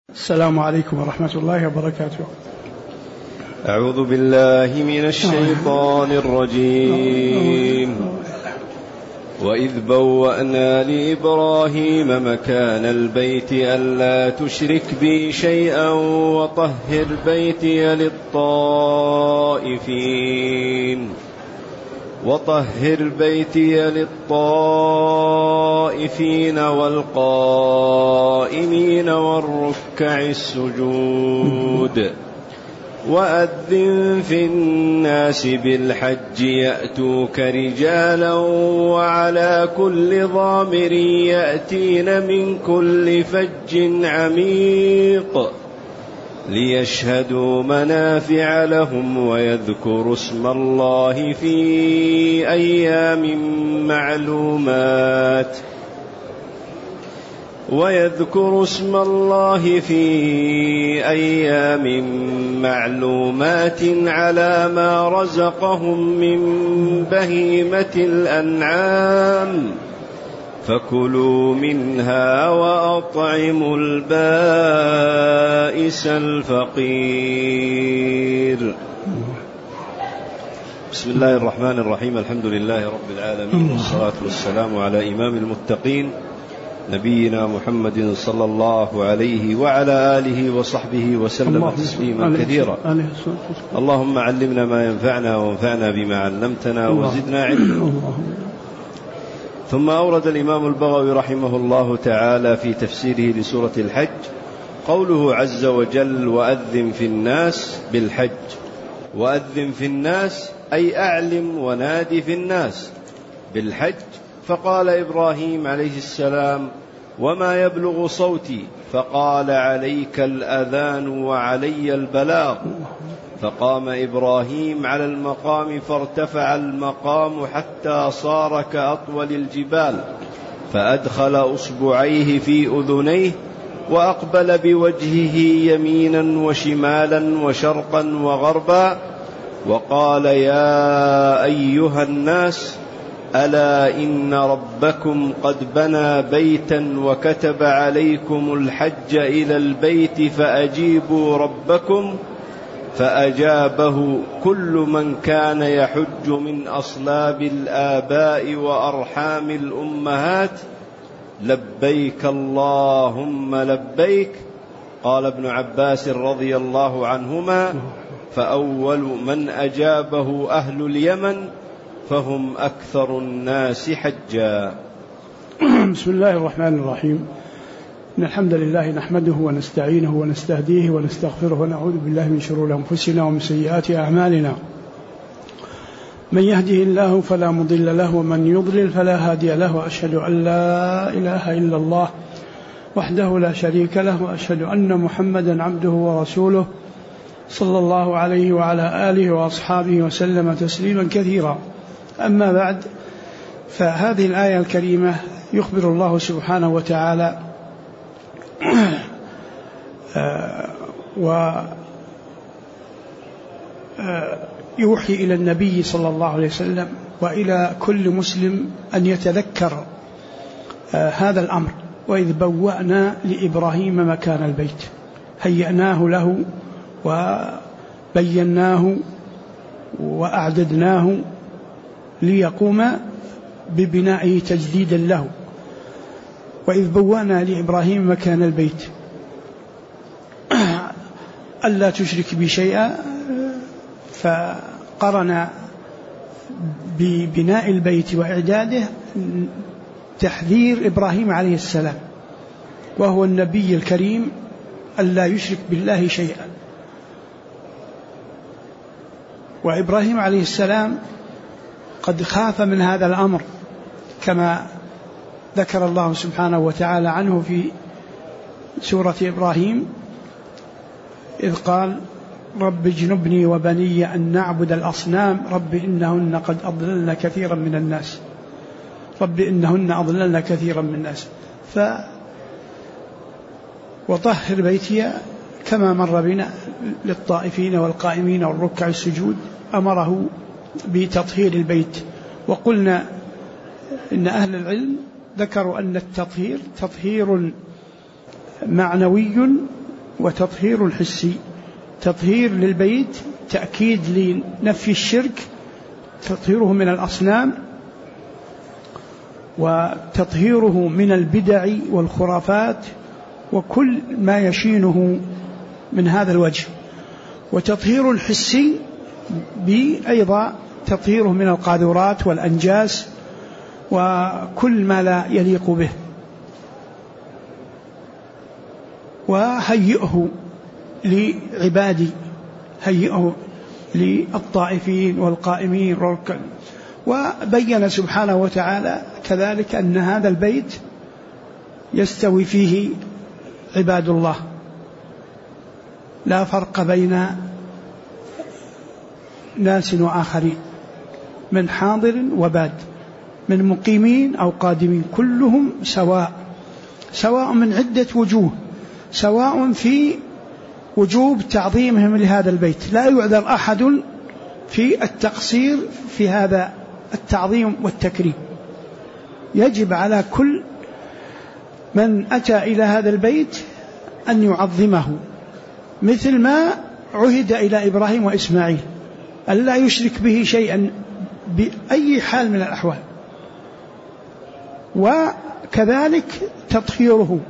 السلام عليكم ورحمة الله وبركاته. أعوذ بالله من الشيطان الرجيم. وإذ بوأنا لإبراهيم مكان البيت ألا تشرك بي شيئا وطهر بيتي للطائفين والقائمين والركع السجود وأذن في الناس بالحج يأتوك رجالا وعلى كل ضامر يأتين من كل فج عميق ليشهدوا منافع لهم ويذكروا اسم الله في أيام معلومات على ما رزقهم من بهيمة الأنعام فكلوا منها وأطعموا البائس الفقير. بسم الله الرحمن الرحيم. الحمد لله رب العالمين، والصلاة والسلام على إمام المتقين نبينا محمد صلى الله عليه وعلى آله وصحبه وسلم تسليما كثيرا. اللهم علمنا ما ينفعنا وانفعنا بما علمتنا وزدنا علما. ثم أورد الإمام البغوي رحمه الله تعالى في تفسيره لسورة الحج قوله عز وجل وأذن في الناس بالحج. وأذن في الناس أي أعلم ونادي في الناس بالحج. فقال إبراهيم عليه السلام وما يبلغ صوتي؟ فقال عليك الأذان وعلي البلاغ. فقام إبراهيم على المقام فارتفع المقام حتى صار كأطول الجبال، فأدخل أصبعيه في أذنيه وأقبل بوجهه يمينا وشمالا وشرقا وغربا وقال يا أيها الناس ألا إن ربكم قد بنى بيتا وكتب عليكم الحج إلى البيت فأجيبوا ربكم. فأجابه كل من كان يحج من أصلاب الآباء وأرحام الأمهات لبيك اللهم لبيك. قال ابن عباس رضي الله عنهما فأول من أجابه أهل اليمن فهم أكثر الناس حجا. بسم الله الرحمن الرحيم. إن الحمد لله نحمده ونستعينه ونستهديه ونستغفره ونعوذ بالله من شرور أنفسنا ومن سيئات أعمالنا. من يهده الله فلا مضل له ومن يضلل فلا هادي له، وأشهد أن لا إله إلا الله وحده لا شريك له، وأشهد أن محمدا عبده ورسوله صلى الله عليه وعلى آله وأصحابه وسلم تسليما كثيرا. أما بعد، فهذه الآية الكريمة يخبر الله سبحانه وتعالى ويوحي إلى النبي صلى الله عليه وسلم وإلى كل مسلم أن يتذكر هذا الأمر. وإذ بوأنا لإبراهيم مكان البيت، هيأناه له وبيناه وأعددناه ليقوم ببنائه تجديدا له. وإذ بوأنا لإبراهيم مكان البيت ألا تشرك بي شيئا، فقرن ببناء البيت وإعداده تحذير إبراهيم عليه السلام وهو النبي الكريم ألا يشرك بالله شيئا. وإبراهيم عليه السلام قد خاف من هذا الأمر كما ذكر الله سبحانه وتعالى عنه في سورة إبراهيم إذ قال رب اجنبني وبني أن نعبد الأصنام رب إنهن قد أضللن كثيرا من الناس وطهر بيتي كما مر بنا للطائفين والقائمين والركع السجود. أمره بتطهير البيت. وقلنا إن أهل العلم ذكروا أن التطهير تطهير معنوي وتطهير الحسي. تطهير للبيت تأكيد لنفي الشرك، تطهيره من الأصنام، وتطهيره من البدع والخرافات وكل ما يشينه من هذا الوجه. وتطهير الحسي بأيضا تطهيره من القاذورات والأنجاس وكل ما لا يليق به. وهيئه لعبادي، هيئه للطائفين والقائمين والركع. وبين سبحانه وتعالى كذلك أن هذا البيت يستوي فيه عباد الله، لا فرق بين ناس وآخرين، من حاضر وباد، من مقيمين أو قادمين، كلهم سواء من عدة وجوه، سواء في وجوب تعظيمهم لهذا البيت، لا يعذر أحد في التقصير في هذا التعظيم والتكريم. يجب على كل من أتى إلى هذا البيت أن يعظمه مثل ما عهد إلى إبراهيم وإسماعيل، ألا يشرك به شيئا بأي حال من الأحوال. وكذلك تطهيره،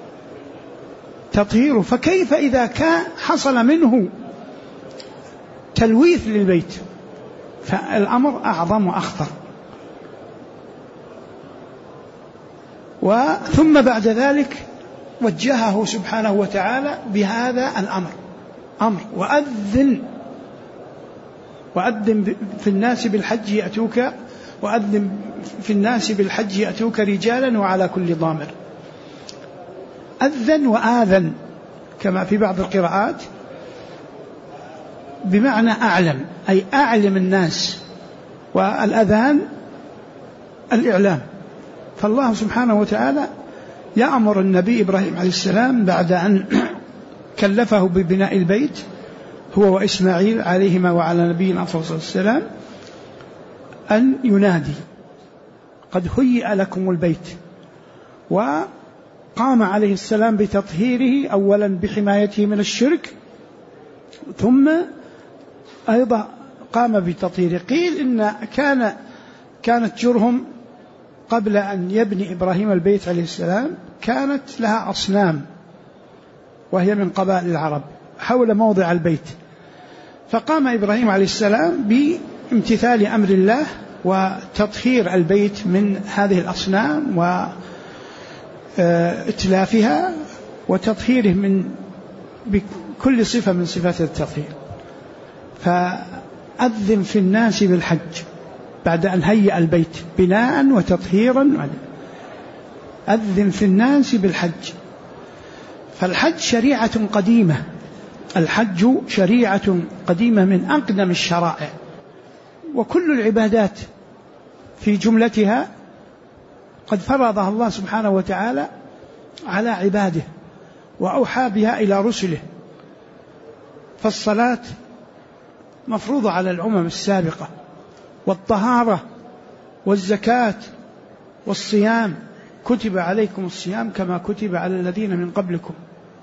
فكيف إذا كان حصل منه تلويث للبيت، فالأمر أعظم وأخطر. ثم بعد ذلك وجهه سبحانه وتعالى بهذا الأمر وأذن في الناس بالحج يأتوك رجالا وعلى كل ضامر. أذن وآذن كما في بعض القراءات بمعنى أعلم، أي أعلم الناس، والأذان الإعلام. فالله سبحانه وتعالى يأمر النبي إبراهيم عليه السلام بعد أن كلفه ببناء البيت هو وإسماعيل عليهما وعلى نبينا صلى الله عليه وسلم أن ينادي: قد هيئ لكم البيت. وقام عليه السلام بتطهيره، أولا بحمايته من الشرك، ثم أيضا قام بتطهيره. قيل إن كانت جرهم قبل أن يبني إبراهيم البيت عليه السلام كانت لها أصنام، وهي من قبائل العرب حول موضع البيت. فقام إبراهيم عليه السلام بامتثال أمر الله وتطهير البيت من هذه الأصنام وإتلافها، وتطهيره بكل صفة من صفات التطهير. فأذن في الناس بالحج بعد أن هيأ البيت بناء وتطهيرا، أذن في الناس بالحج. فالحج شريعة قديمة، الحج شريعة قديمة من أقدم الشرائع، وكل العبادات في جملتها قد فرضها الله سبحانه وتعالى على عباده وأوحى بها إلى رسله. فالصلاة مفروضة على الأمم السابقة، والطهارة والزكاة والصيام، كتب عليكم الصيام كما كتب على الذين من قبلكم.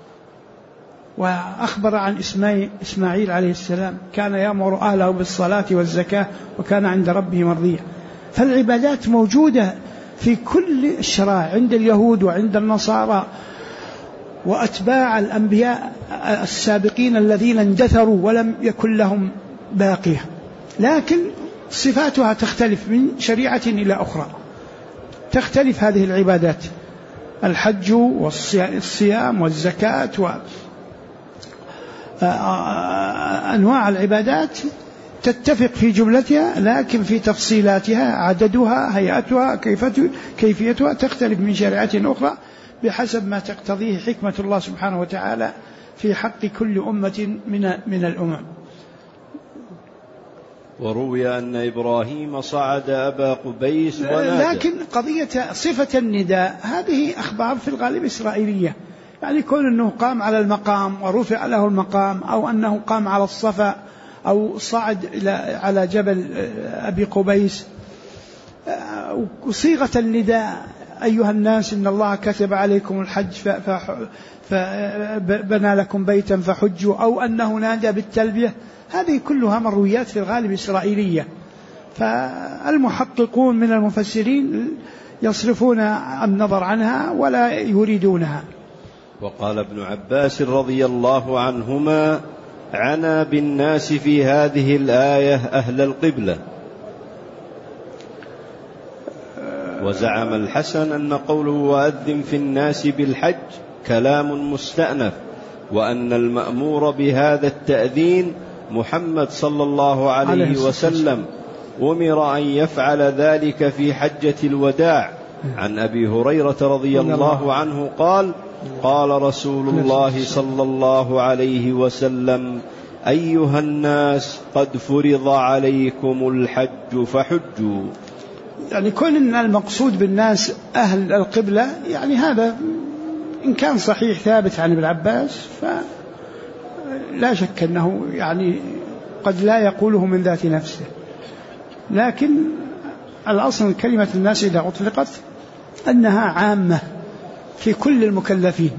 وأخبر عن إسماعيل عليه السلام كان يأمر أهله بالصلاة والزكاة وكان عند ربه مرضيا. فالعبادات موجودة في كل الشرائع عند اليهود وعند النصارى وأتباع الأنبياء السابقين الذين اندثروا ولم يكن لهم باقية، لكن صفاتها تختلف من شريعة إلى أخرى، تختلف هذه العبادات، الحج والصيام والزكاة وأنواع العبادات تتفق في جملتها، لكن في تفصيلاتها عددها هيئتها كيفيتها تختلف من شريعة أخرى بحسب ما تقتضيه حكمة الله سبحانه وتعالى في حق كل أمة من الأمم. وروي أن إبراهيم صعد أبا قبيس ونادى. لكن قضية صفة النداء هذه أخبار في الغالب إسرائيلية، يعني كون أنه قام على المقام ورفع له المقام، أو أنه قام على الصفا أو صعد على جبل أبي قبيس، وصيغة النداء أيها الناس إن الله كتب عليكم الحج فبنى لكم بيتا فحجوا، أو أنه نادى بالتلبية. هذه كلها مرويات في الغالب إسرائيلية، فالمحققون من المفسرين يصرفون النظر عنها ولا يريدونها. وقال ابن عباس رضي الله عنهما: عنا بالناس في هذه الآية أهل القبلة. وزعم الحسن أن قوله وأذن في الناس بالحج كلام مستأنف، وأن المأمور بهذا التأذين محمد صلى الله عليه وسلم أمر أن يفعل ذلك في حجة الوداع. عن أبي هريرة رضي الله عنه قال: قال رسول الله صلى الله عليه وسلم: أيها الناس قد فرض عليكم الحج فحجوا. يعني كون أن المقصود بالناس أهل القبلة، يعني هذا إن كان صحيح ثابت عن ابن عباس فلا شك أنه يعني قد لا يقوله من ذات نفسه، لكن الأصل كلمة الناس إذا أطلقت أنها عامة في كل المكلفين،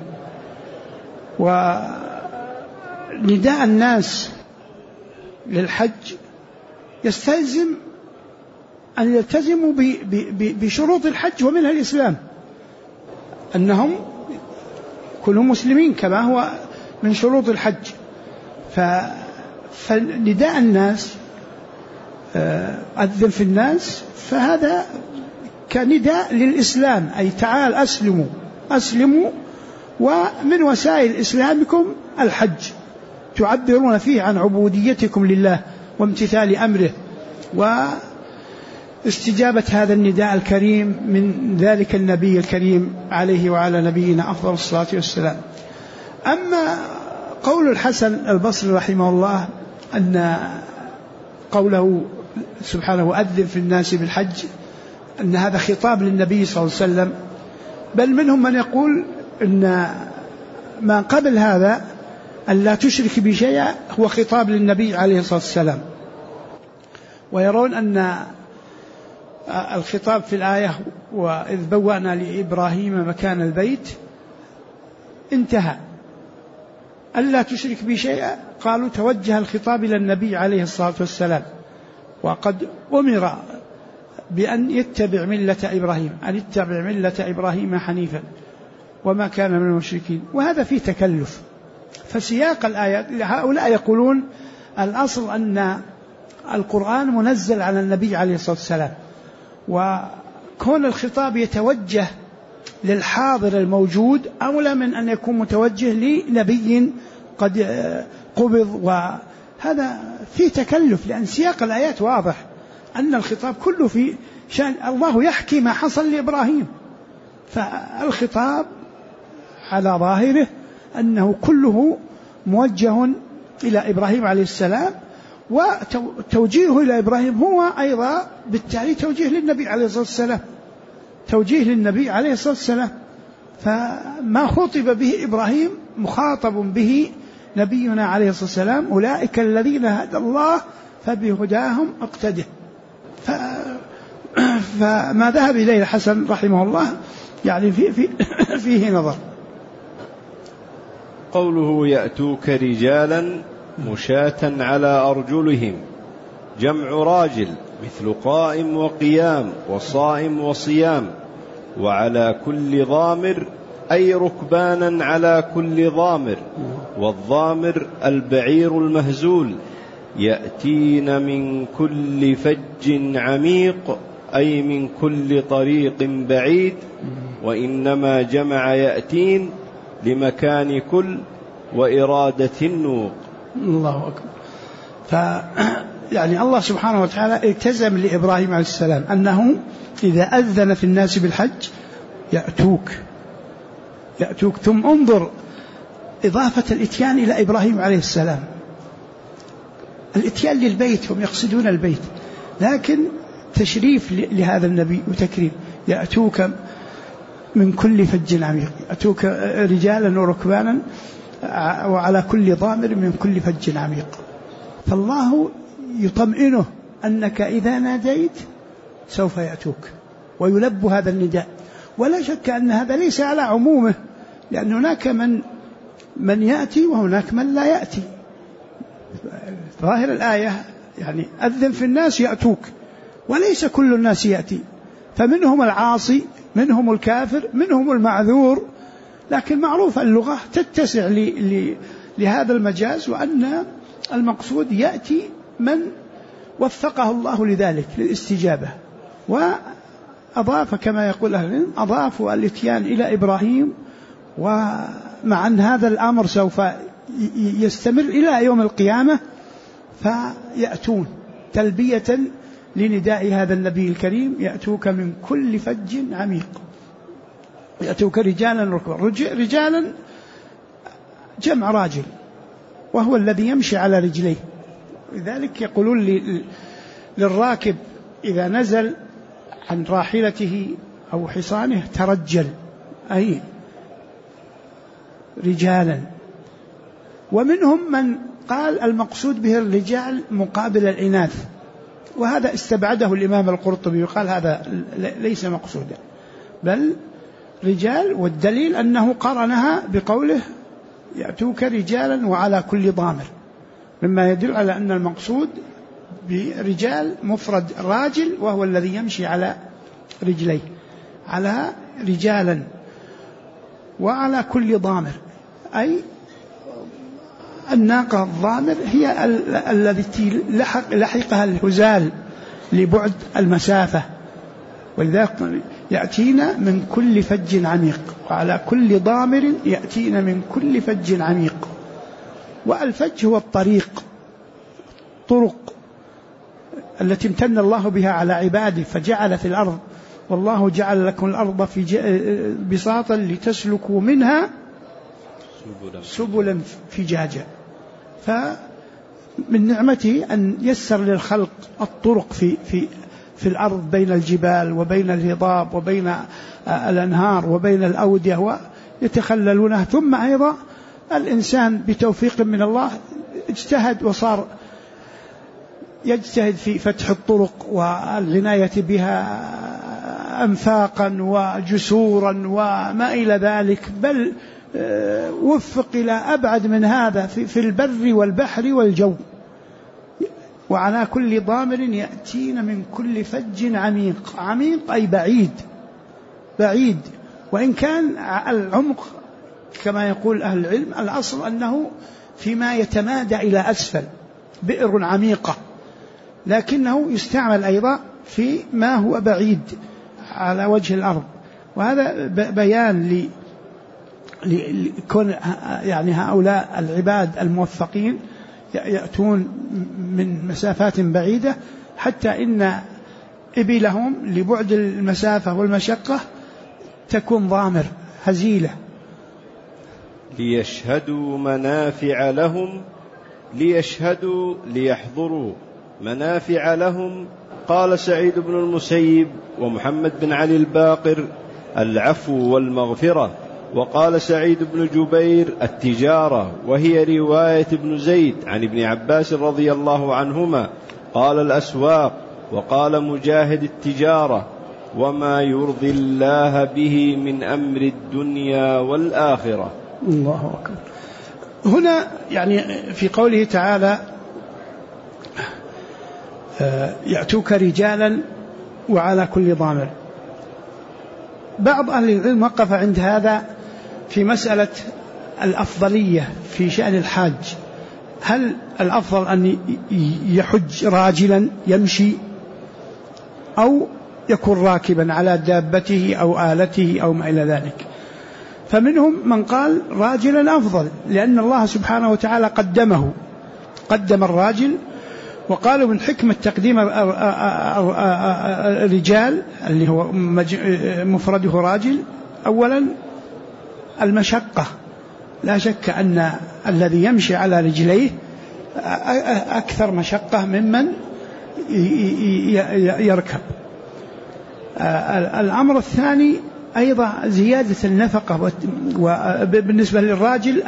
ونداء الناس للحج يستلزم أن يلتزموا بشروط الحج، ومنها الإسلام، أنهم كلهم مسلمين كما هو من شروط الحج. فنداء الناس أذن في الناس، فهذا كنداء للإسلام، أي تعال أسلموا، ومن وسائل إسلامكم الحج، تعبرون فيه عن عبوديتكم لله وامتثال أمره واستجابة هذا النداء الكريم من ذلك النبي الكريم عليه وعلى نبينا أفضل الصلاة والسلام. أما قول الحسن البصري رحمه الله أن قوله سبحانه أذن في الناس بالحج أن هذا خطاب للنبي صلى الله عليه وسلم، بل منهم من يقول أن ما قبل هذا أن لا تشرك بشيء هو خطاب للنبي عليه الصلاة والسلام، ويرون أن الخطاب في الآية وإذ بوأنا لإبراهيم مكان البيت انتهى، ألا تشرك بشيء قالوا توجه الخطاب إلى النبي عليه الصلاة والسلام، وقد أمر بأن يتبع ملة إبراهيم، أن يتبع ملة إبراهيم حنيفا وما كان من المشركين، وهذا فيه تكلف. فسياق الآيات هؤلاء يقولون الأصل أن القرآن منزل على النبي عليه الصلاة والسلام، وكون الخطاب يتوجه للحاضر الموجود أولى من أن يكون متوجه لنبي قد قبض، وهذا فيه تكلف، لأن سياق الآيات واضح أن الخطاب كله في شأن الله يحكي ما حصل لإبراهيم، فالخطاب على ظاهره أنه كله موجه إلى إبراهيم عليه السلام، وتوجيهه إلى إبراهيم هو أيضا بالتالي توجيه للنبي عليه الصلاة والسلام، توجيه للنبي عليه الصلاة والسلام. فما خطب به إبراهيم مخاطب به نبينا عليه الصلاة والسلام: أولئك الذين هدى الله فبهداهم اقتده. فما ذهب إليه الحسن رحمه الله يعني فيه نظر. قوله يأتوك رجالا مشاة على أرجلهم جمع راجل، مثل قائم وقيام وصائم وصيام، وعلى كل ضامر أي ركبانا على كل ضامر، والضامر البعير المهزول، يأتين من كل فج عميق أي من كل طريق بعيد، وإنما جمع يأتين لمكان كل وإرادة النوق. الله أكبر. يعني الله سبحانه وتعالى التزم لإبراهيم عليه السلام أنه إذا أذن في الناس بالحج يأتوك. ثم انظر إضافة الإتيان إلى إبراهيم عليه السلام، الإتيان للبيت، هم يقصدون البيت، لكن تشريف لهذا النبي وتكريم. يأتوك من كل فج عميق، يأتوك رجالا وركبانا وعلى كل ضامر من كل فج عميق. فالله يطمئنه أنك إذا ناديت سوف يأتوك، ويلب هذا النداء، ولا شك أن هذا ليس على عمومه، لأن هناك من يأتي وهناك من لا يأتي. ظاهر الآية يعني أذن في الناس يأتوك، وليس كل الناس يأتي، فمنهم العاصي، منهم الكافر، منهم المعذور. لكن معروف اللغة تتسع لهذا المجاز، وأن المقصود يأتي من وفقه الله لذلك للاستجابة. وأضاف كما يقول أهل العلم أضافوا الإتيان إلى إبراهيم، ومع أن هذا الأمر سوف يستمر إلى يوم القيامة، فيأتون تلبية لنداء هذا النبي الكريم: يأتوك من كل فج عميق. يأتوك رجالا ركبا. رجالا جمع راجل، وهو الذي يمشي على رجليه. لذلك يقولون للراكب إذا نزل عن راحلته أو حصانه ترجل، أي رجالا. ومنهم من قال المقصود به الرجال مقابل الإناث، وهذا استبعده الإمام القرطبي وقال هذا ليس مقصودا، بل رجال. والدليل أنه قرنها بقوله يأتوك رجالا وعلى كل ضامر، مما يدل على أن المقصود برجال مفرد راجل، وهو الذي يمشي على رجليه، على رجالا وعلى كل ضامر، أي الناقة الضامر هي التي لحقها الهزال لبعد المسافة. ولذلك يأتينا من كل فج عميق، وعلى كل ضامر يأتينا من كل فج عميق. والفج هو الطريق، طرق التي امتن الله بها على عباده، فجعل في الأرض، والله جعل لكم الأرض بساطا لتسلكوا منها سبلا فجاجا. فمن نعمته أن يسر للخلق الطرق في الأرض بين الجبال وبين الهضاب وبين الأنهار وبين الأودية ويتخللونها. ثم أيضا الإنسان بتوفيق من الله اجتهد وصار يجتهد في فتح الطرق والعناية بها أنفاقا وجسورا وما إلى ذلك، بل وفق إلى أبعد من هذا في البر والبحر والجو. وعلى كل ضامر يأتين من كل فج عميق. عميق أي بعيد، وإن كان العمق كما يقول أهل العلم الأصل أنه فيما يتمادى إلى أسفل، بئر عميقة، لكنه يستعمل أيضا في ما هو بعيد على وجه الأرض. وهذا بيان لكون يعني هؤلاء العباد الموفقين يأتون من مسافات بعيدة، حتى إن إبلهم لبعد المسافة والمشقة تكون ضامر هزيلة. ليشهدوا منافع لهم، ليحضروا منافع لهم. قال سعيد بن المسيب ومحمد بن علي الباقر: العفو والمغفرة. وقال سعيد بن جبير: التجارة، وهي رواية ابن زيد عن ابن عباس رضي الله عنهما. قال الأسواق. وقال مجاهد: التجارة، وما يرضي الله به من أمر الدنيا والآخرة. الله أكبر. هنا يعني في قوله تعالى يأتوك رجالا وعلى كل ضامر، بعض أهل العلم وقف عند هذا في مسألة الأفضلية في شأن الحاج. هل الأفضل أن يحج راجلا يمشي، أو يكون راكبا على دابته أو آلته أو ما إلى ذلك؟ فمنهم من قال راجلا أفضل، لأن الله سبحانه وتعالى قدم الراجل. وقالوا من حكمة تقديم الرجال اللي هو مفرده راجل، أولا المشقة. لا شك أن الذي يمشي على رجليه أكثر مشقة ممن يركب. الأمر الثاني أيضا زيادة النفقة، وبالنسبة للراجل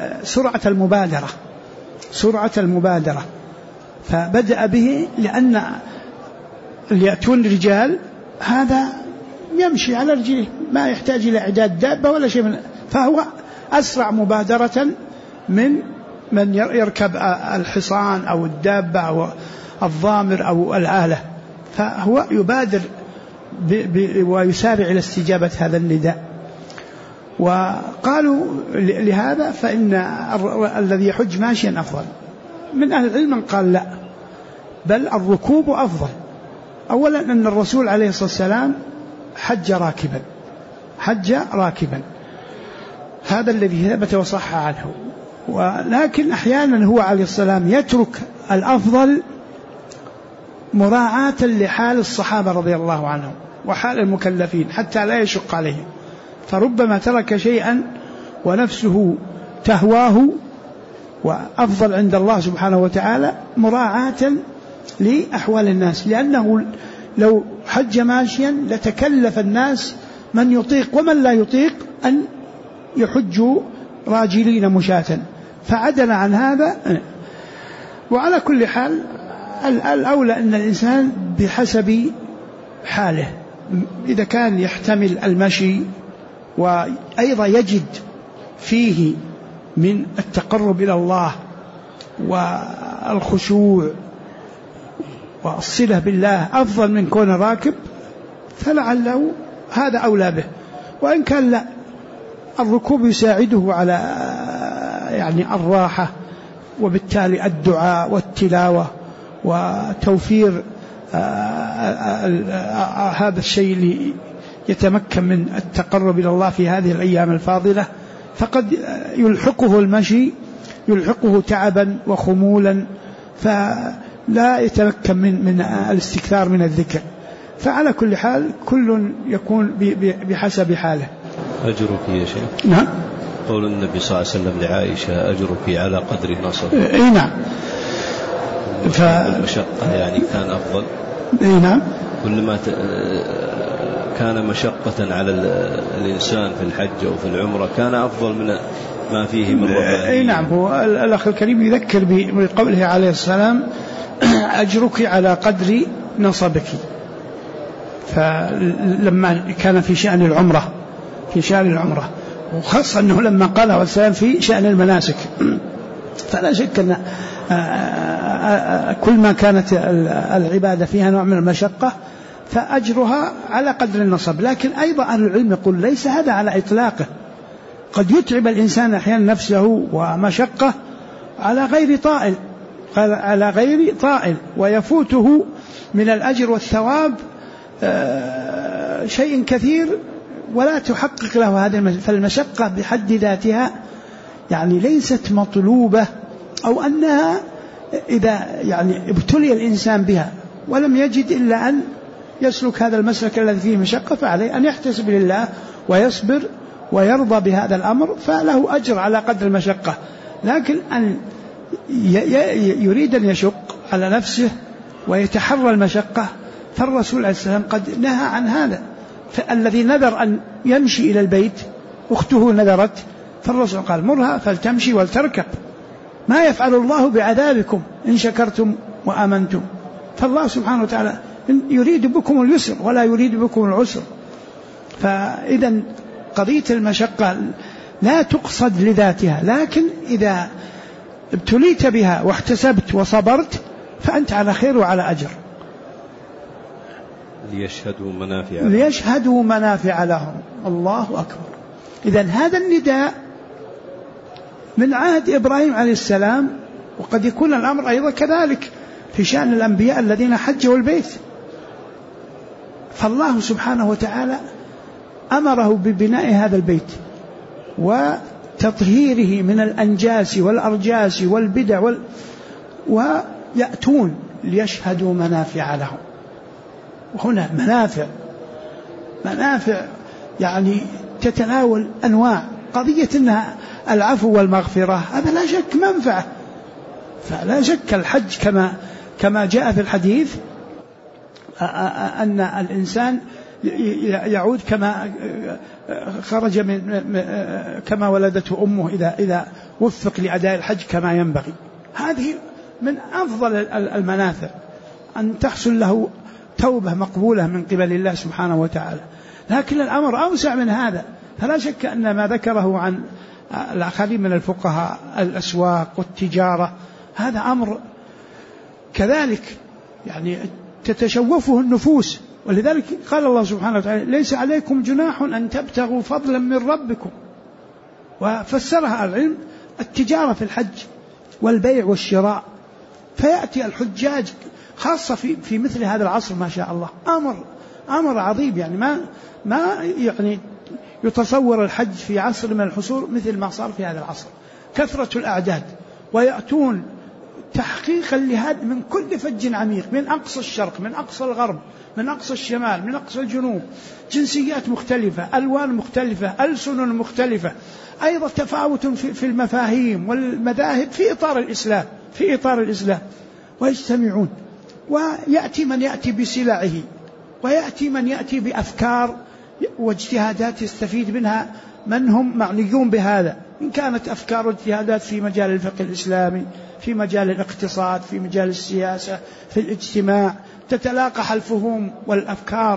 سرعة المبادرة. فبدأ به لأن اللي يأتون رجال هذا يمشي على رجله، ما يحتاج إلى إعداد دابة ولا شيء فهو أسرع مبادرة من يركب الحصان أو الدابة أو الضامر أو الآلة، فهو يبادر ويسارع إلى استجابة هذا النداء. وقالوا لهذا فإن الذي يحج ماشيا أفضل. من أهل العلم من قال لا، بل الركوب أفضل. أولا أن الرسول عليه الصلاة والسلام حج راكبا، هذا الذي ثبت وصح عنه. ولكن أحيانا هو عليه السلام يترك الأفضل مراعاة لحال الصحابة رضي الله عنهم وحال المكلفين حتى لا يشق عليهم، فربما ترك شيئا ونفسه تهواه وأفضل عند الله سبحانه وتعالى مراعاة لأحوال الناس، لأنه لو حج ماشيا لتكلف الناس من يطيق ومن لا يطيق أن يحجوا راجلين مشاة، فعدل عن هذا. وعلى كل حال الأولى أن الإنسان بحسب حاله، إذا كان يحتمل المشي وأيضا يجد فيه من التقرب إلى الله والخشوع والصلة بالله أفضل من كون راكب، فلعله هذا أولى به. وإن كان لا، الركوب يساعده على يعني الراحة، وبالتالي الدعاء والتلاوة وتوفير هذا الشيء اللي يتمكن من التقرب إلى الله في هذه الأيام الفاضلة. فقد يلحقه المشي يلحقه تعبا وخمولا، فلا يتمكن من الاستكثار من الذكر. فعلى كل حال كل يكون بحسب حاله. أجرك يا شيخ؟ نعم. قول النبي صلى الله عليه وسلم لعائشة أجرك على قدر نصب. نعم. المشقة يعني كان أفضل. نعم. كلما كان مشقة على الإنسان في الحج أو في العمرة كان أفضل من ما فيه من رفاهية. نعم. هو الأخ الكريم يذكر بقوله عليه السلام أجرك على قدر نصبك، فلما كان في شأن العمرة وخاصة أنه لما قال والسلام في شأن المناسك، فلا شك أن كل ما كانت العبادة فيها نوع من المشقة فأجرها على قدر النصب. لكن أيضا أهل العلم يقول ليس هذا على إطلاقه، قد يتعب الإنسان أحيانا نفسه ومشقة على غير طائل ويفوته من الأجر والثواب شيء كثير ولا تحقق له هذا. فالمشقة بحد ذاتها يعني ليست مطلوبة، أو أنها إذا يعني ابتلي الإنسان بها ولم يجد إلا أن يسلك هذا المسلك الذي فيه مشقة، فعليه أن يحتسب لله ويصبر ويرضى بهذا الأمر، فله أجر على قدر المشقة. لكن أن يريد أن يشق على نفسه ويتحرى المشقة، فالرسول عليه السلام قد نهى عن هذا. فالذي نذر أن يمشي إلى البيت، أخته نذرت، فالرسول قال مرها فلتمشي ولتركب، ما يفعل الله بعذابكم إن شكرتم وآمنتم. فالله سبحانه وتعالى يريد بكم اليسر ولا يريد بكم العسر. فإذا قضية المشقة لا تقصد لذاتها، لكن إذا ابتليت بها واحتسبت وصبرت فأنت على خير وعلى أجر. ليشهدوا منافع لهم. الله أكبر. إذن هذا النداء من عهد إبراهيم عليه السلام، وقد يكون الأمر أيضا كذلك في شأن الأنبياء الذين حجوا البيت. فالله سبحانه وتعالى أمره ببناء هذا البيت وتطهيره من الأنجاس والأرجاس والبدع ويأتون ليشهدوا منافع لهم. وهنا منافع يعني تتناول أنواع. قضية أنها العفو والمغفرة هذا لا شك منفعة، فلا شك الحج كما جاء في الحديث أن الإنسان يعود كما خرج كما ولدته أمه إذا وفق لأداء الحج كما ينبغي. هذه من أفضل المنافع، أن تحصل له توبة مقبولة من قبل الله سبحانه وتعالى. لكن الأمر أوسع من هذا. فلا شك أن ما ذكره عن الآخرين من الفقهاء الأسواق والتجارة هذا أمر كذلك يعني تتشوفه النفوس. ولذلك قال الله سبحانه وتعالى ليس عليكم جناح أن تبتغوا فضلا من ربكم. وفسرها العلم التجارة في الحج والبيع والشراء. فيأتي الحجاج خاصة في مثل هذا العصر ما شاء الله أمر عظيم. يعني ما يعني يتصور الحج في عصر من الحصول مثل ما صار في هذا العصر. كثرة الأعداد ويأتون تحقيقا لهذا من كل فج عميق، من أقصى الشرق، من أقصى الغرب، من أقصى الشمال، من أقصى الجنوب، جنسيات مختلفة، ألوان مختلفة، ألسن مختلفة، أيضا تفاوت في المفاهيم والمذاهب في إطار الإسلام ويجتمعون. ويأتي من يأتي بسلعه، ويأتي من يأتي بأفكار واجتهادات يستفيد منها من هم معنيون بهذا، إن كانت أفكار واجتهادات في مجال الفقه الإسلامي، في مجال الاقتصاد، في مجال السياسة، في الاجتماع، تتلاقح الفهوم والأفكار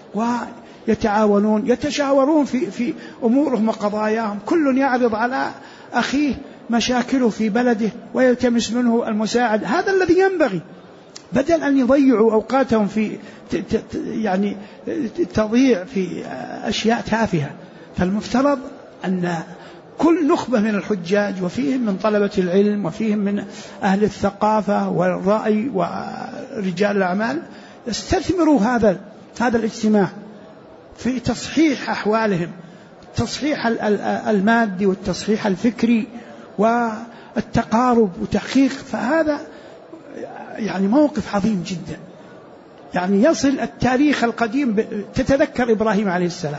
ويتعاونون يتشاورون في أمورهم وقضاياهم. كل يعرض على أخيه مشاكله في بلده ويلتمس منه المساعد. هذا الذي ينبغي، بدل أن يضيعوا أوقاتهم في يعني تضيع في أشياء تافهة. فالمفترض أن كل نخبة من الحجاج وفيهم من طلبة العلم وفيهم من أهل الثقافة والرأي ورجال الأعمال يستثمروا هذا الاجتماع في تصحيح أحوالهم، التصحيح المادي والتصحيح الفكري والتقارب وتحقيق. فهذا يعني موقف عظيم جدا. يعني يصل التاريخ القديم تتذكر إبراهيم عليه السلام،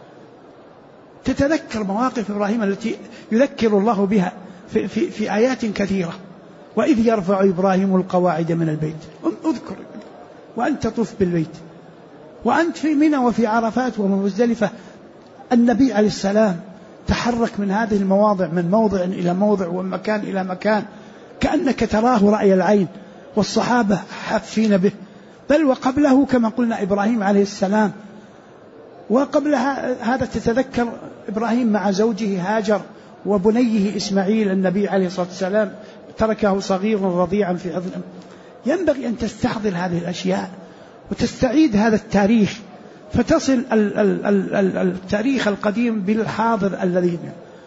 تتذكر مواقف إبراهيم التي يذكر الله بها في آيات كثيرة. وإذ يرفع إبراهيم القواعد من البيت، اذكر وأنت تطوف بالبيت وأنت في منى وفي عرفات ومزدلفة. النبي عليه السلام تحرك من هذه المواضع، من موضع إلى موضع ومكان إلى مكان، كأنك تراه رأي العين، والصحابة حافين به. بل وقبله كما قلنا إبراهيم عليه السلام، وقبل هذا تتذكر إبراهيم مع زوجه هاجر وبنيه إسماعيل. النبي عليه الصلاة والسلام تركه صغيرا رضيعا في حضن. ينبغي أن تستحضر هذه الأشياء وتستعيد هذا التاريخ، فتصل التاريخ القديم بالحاضر الذي.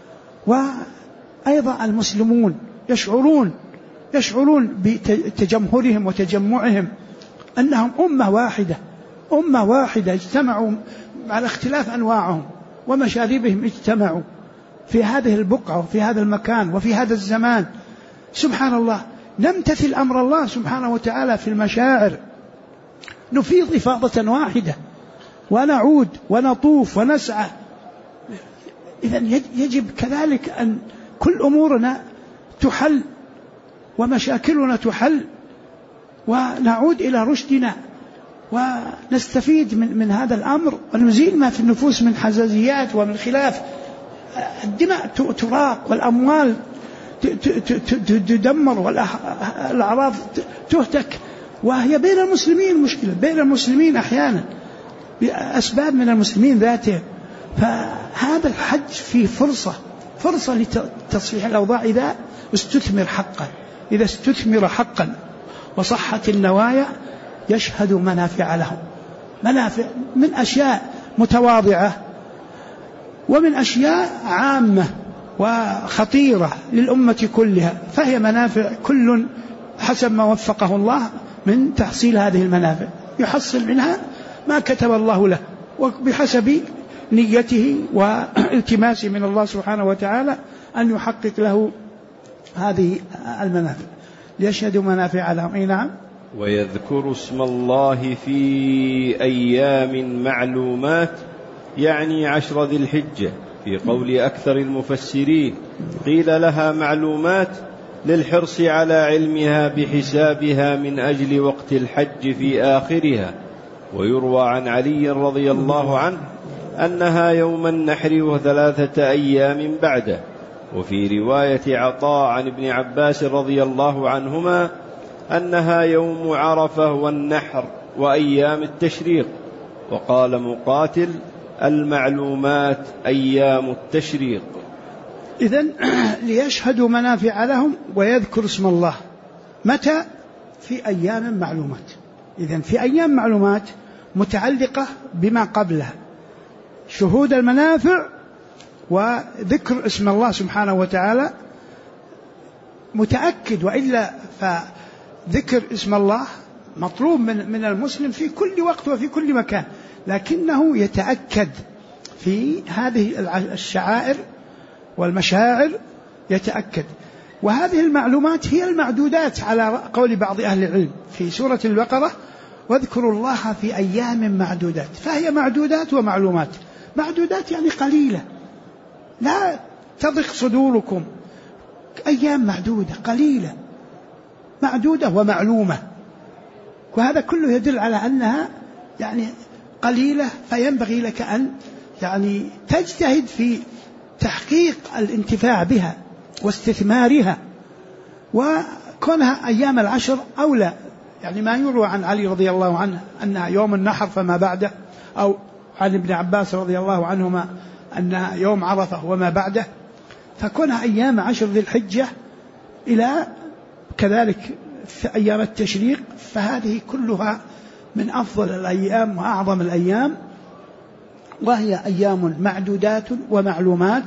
وأيضا المسلمون يشعرون بتجمهرهم وتجمعهم، أنهم أمة واحدة اجتمعوا على اختلاف أنواعهم ومشاربهم، اجتمعوا في هذه البقعة وفي هذا المكان وفي هذا الزمان. سبحان الله، نمتثل أمر الله سبحانه وتعالى في المشاعر، نفيض إفاضة واحدة ونعود ونطوف ونسعى. إذن يجب كذلك أن كل أمورنا تحل ومشاكلنا تحل ونعود إلى رشدنا ونستفيد من هذا الأمر ونزيل ما في النفوس من حزازيات ومن خلاف. الدماء تراق والأموال تدمر والأعراض تهتك، وهي بين المسلمين مشكلة، بين المسلمين أحيانا بأسباب من المسلمين ذاتهم. فهذا الحج فيه فرصة لتصليح الأوضاع إذا استثمر حقا وصحت النوايا. يشهد منافع لهم، منافع من أشياء متواضعة ومن أشياء عامة وخطيرة للأمة كلها، فهي منافع كل حسب ما وفقه الله من تحصيل هذه المنافع، يحصل منها ما كتب الله له وبحسب نيته والتماسه من الله سبحانه وتعالى أن يحقق له هذه المنافع. ليشهدوا منافع لهم. نعم. ويذكر اسم الله في أيام معلومات، يعني 10 ذي الحجة، في قول أكثر المفسرين قيل لها معلومات للحرص على علمها بحسابها من أجل وقت الحج في آخرها. ويروى عن علي رضي الله عنه أنها يوم النحر و3 أيام بعده. وفي رواية عطاء عن ابن عباس رضي الله عنهما أنها يوم عرفة والنحر وأيام التشريق. وقال مقاتل المعلومات أيام التشريق. إذن ليشهدوا منافع لهم ويذكر اسم الله. متى؟ في أيام معلومات. إذن في أيام معلومات متعلقة بما قبلها، شهود المنافع وذكر اسم الله سبحانه وتعالى متأكد، وإلا فذكر اسم الله مطلوب من المسلم في كل وقت وفي كل مكان، لكنه يتأكد في هذه الشعائر والمشاعر يتأكد. وهذه المعلومات هي المعدودات على قول بعض أهل العلم في سورة البقرة: واذكروا الله في أيام معدودات. فهي معدودات ومعلومات. معدودات يعني قليلة، لا تضيق صدوركم، أيام معدودة قليلة، معدودة ومعلومة، وهذا كله يدل على أنها يعني قليلة. فينبغي لك أن يعني تجتهد في تحقيق الانتفاع بها واستثمارها، وكونها أيام العشر أولى. يعني ما يروى عن علي رضي الله عنه أنها يوم النحر فما بعده، أو عن ابن عباس رضي الله عنهما أنها يوم عرفة وما بعده، فكونها أيام عشر ذي الحجة إلى كذلك في أيام التشريق، فهذه كلها من أفضل الأيام وأعظم الأيام، وهي أيام معدودات ومعلومات.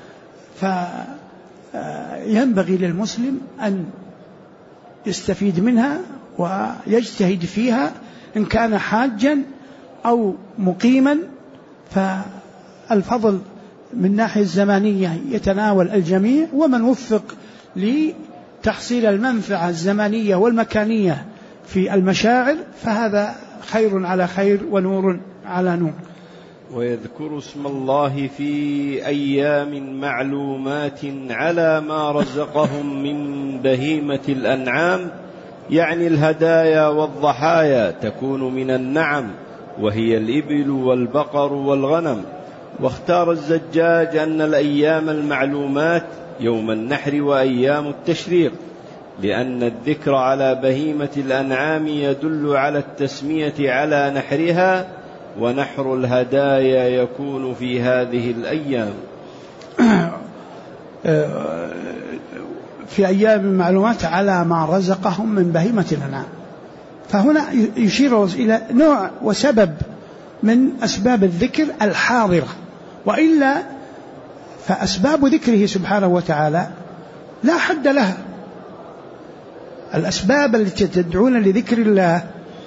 فينبغي للمسلم أن يستفيد منها ويجتهد فيها، إن كان حاجا أو مقيما، فالفضل من ناحية الزمانية يتناول الجميع، ومن وفق لتحصيل المنفعة الزمانية والمكانية في المشاعر فهذا خير على خير ونور على نور. ويذكر اسم الله في أيام معلومات على ما رزقهم من بهيمة الأنعام، يعني الهدايا والضحايا تكون من النعم، وهي الإبل والبقر والغنم. واختار الزجاج أن الأيام المعلومات يوم النحر وأيام التشريق، لأن الذكر على بهيمة الأنعام يدل على التسمية على نحرها، ونحر الهدايا يكون في هذه الأيام. في أيام المعلومات على ما رزقهم من بهيمة الأنعام، فهنا يشير إلى نوع وسبب من أسباب الذكر الحاضرة، وإلا فأسباب ذكره سبحانه وتعالى لا حد لها. الأسباب التي تدعون لذكر الله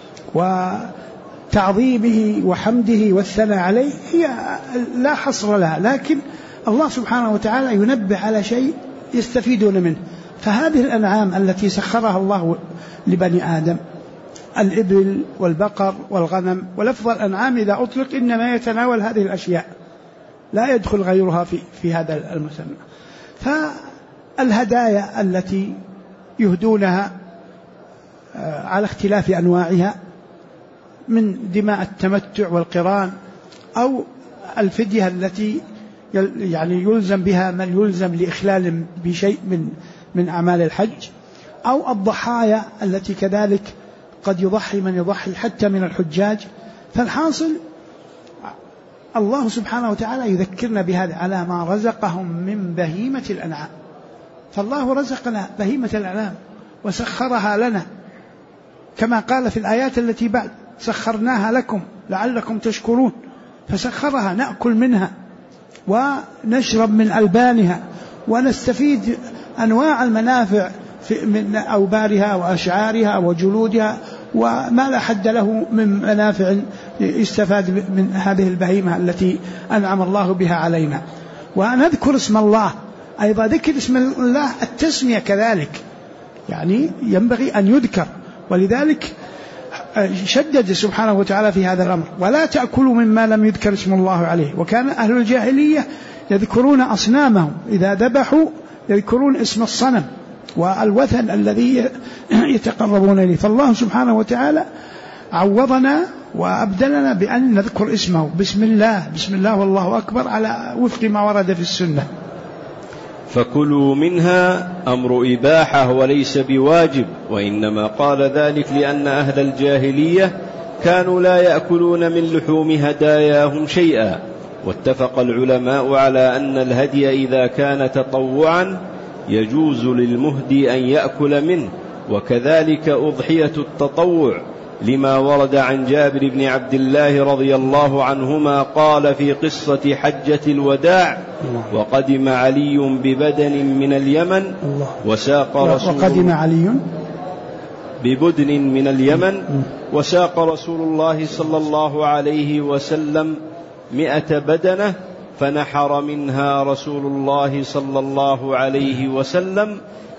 وتعظيمه وحمده والثناء عليه هي لا حصر لها، لكن الله سبحانه وتعالى ينبه على شيء يستفيدون منه. فهذه الأنعام التي سخرها الله لبني آدم، الإبل والبقر والغنم، ولفظ الأنعام إذا أطلق إنما يتناول هذه الأشياء، لا يدخل غيرها في هذا المسمى. فالهدايا التي يهدونها على اختلاف أنواعها من دماء التمتع والقران، أو الفدية التي يعني يلزم بها من يلزم لإخلال بشيء من أعمال الحج، أو الضحايا التي كذلك قد يضحي من يضحي حتى من الحجاج. فالحاصل الله سبحانه وتعالى يذكرنا بهذا على ما رزقهم من بهيمة الأنعام. فالله رزقنا بهيمة الأنعام وسخرها لنا، كما قال في الآيات التي بعد: سخرناها لكم لعلكم تشكرون. فسخرها نأكل منها ونشرب من ألبانها ونستفيد أنواع المنافع من أوبارها وأشعارها وجلودها، وما لا حد له من منافع يستفاد من هذه البهيمة التي أنعم الله بها علينا. ونذكر اسم الله أيضا، ذكر اسم الله التسمية كذلك، يعني ينبغي أن يذكر، ولذلك شدد سبحانه وتعالى في هذا الأمر: ولا تأكلوا مما لم يذكر اسم الله عليه. وكان أهل الجاهلية يذكرون أصنامهم إذا ذبحوا، يذكرون اسم الصنم والوثن الذي يتقربون إليه. فالله سبحانه وتعالى عوضنا وأبدلنا بأن نذكر اسمه، بسم الله، بسم الله والله أكبر، على وفق ما ورد في السنة. فكلوا منها أمر إباحة وليس بواجب، وإنما قال ذلك لأن أهل الجاهلية كانوا لا يأكلون من لحوم هداياهم شيئا، واتفق العلماء على أن الهدي إذا كان تطوعا يجوز للمهدي أن يأكل منه، وكذلك أضحية التطوع، لما ورد عن جابر بن عبد الله رضي الله عنهما قال في قصة حجة الوداع: وقدم علي ببدن من اليمن وساق رسول الله صلى الله عليه وسلم 100 بدنة، فنحر منها رسول الله صلى الله عليه وسلم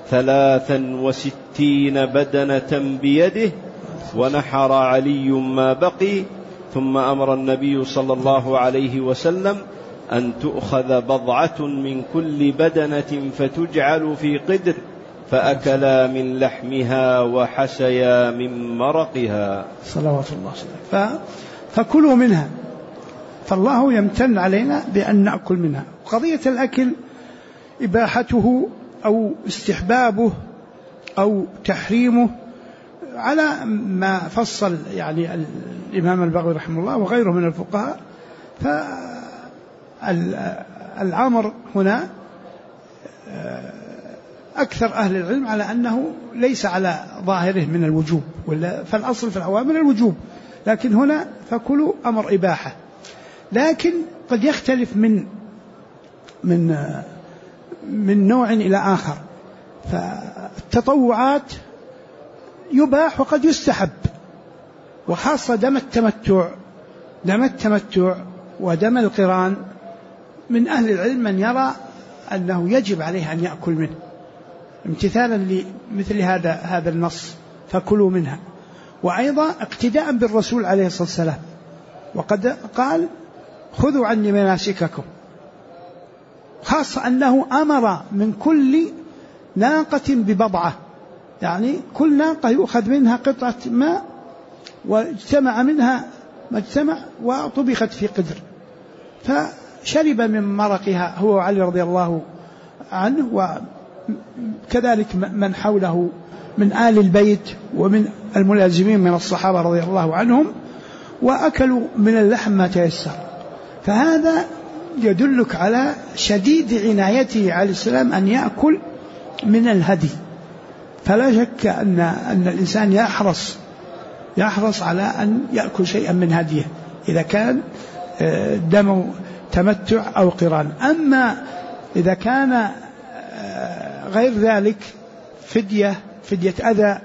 63 بدنة بيده، ونحر علي ما بقي، ثم أمر النبي صلى الله عليه وسلم أن تؤخذ بضعة من كل بدنة فتجعل في قدر، فأكلا من لحمها وحسيا من مرقها صلوات الله عليه. فكلوا منها، فالله يمتن علينا بأن نأكل منها. قضية الأكل إباحته أو استحبابه أو تحريمه على ما فصل يعني الإمام البغوي رحمه الله وغيره من الفقهاء. فالأمر هنا أكثر أهل العلم على أنه ليس على ظاهره من الوجوب، فالأصل في الأوامر الوجوب، لكن هنا فكلوا أمر إباحة، لكن قد يختلف من نوع إلى آخر. فالتطوعات يباح وقد يستحب، وخاصة دم التمتع ودم القران من أهل العلم من يرى أنه يجب عليه أن يأكل منه امتثالا لمثل هذا النص، فكلوا منها. وأيضا اقتداء بالرسول عليه الصلاة والسلام، وقد قال: خذوا عني مناسككم، خاصة أنه أمر من كل ناقة ببضعة، يعني كل ناقة يؤخذ منها قطعة ماء واجتمع منها ما اجتمع وطبخت في قدر، فشرب من مرقها هو وعلي رضي الله عنه، وكذلك من حوله من آل البيت ومن الملازمين من الصحابة رضي الله عنهم، وأكلوا من اللحم ما تيسر. فهذا يدلك على شديد عنايته عليه السلام أن يأكل من الهدي. فلا شك أن الإنسان يحرص على أن يأكل شيئا من هديه إذا كان دم تمتع أو قران. أما إذا كان غير ذلك فدية أذى،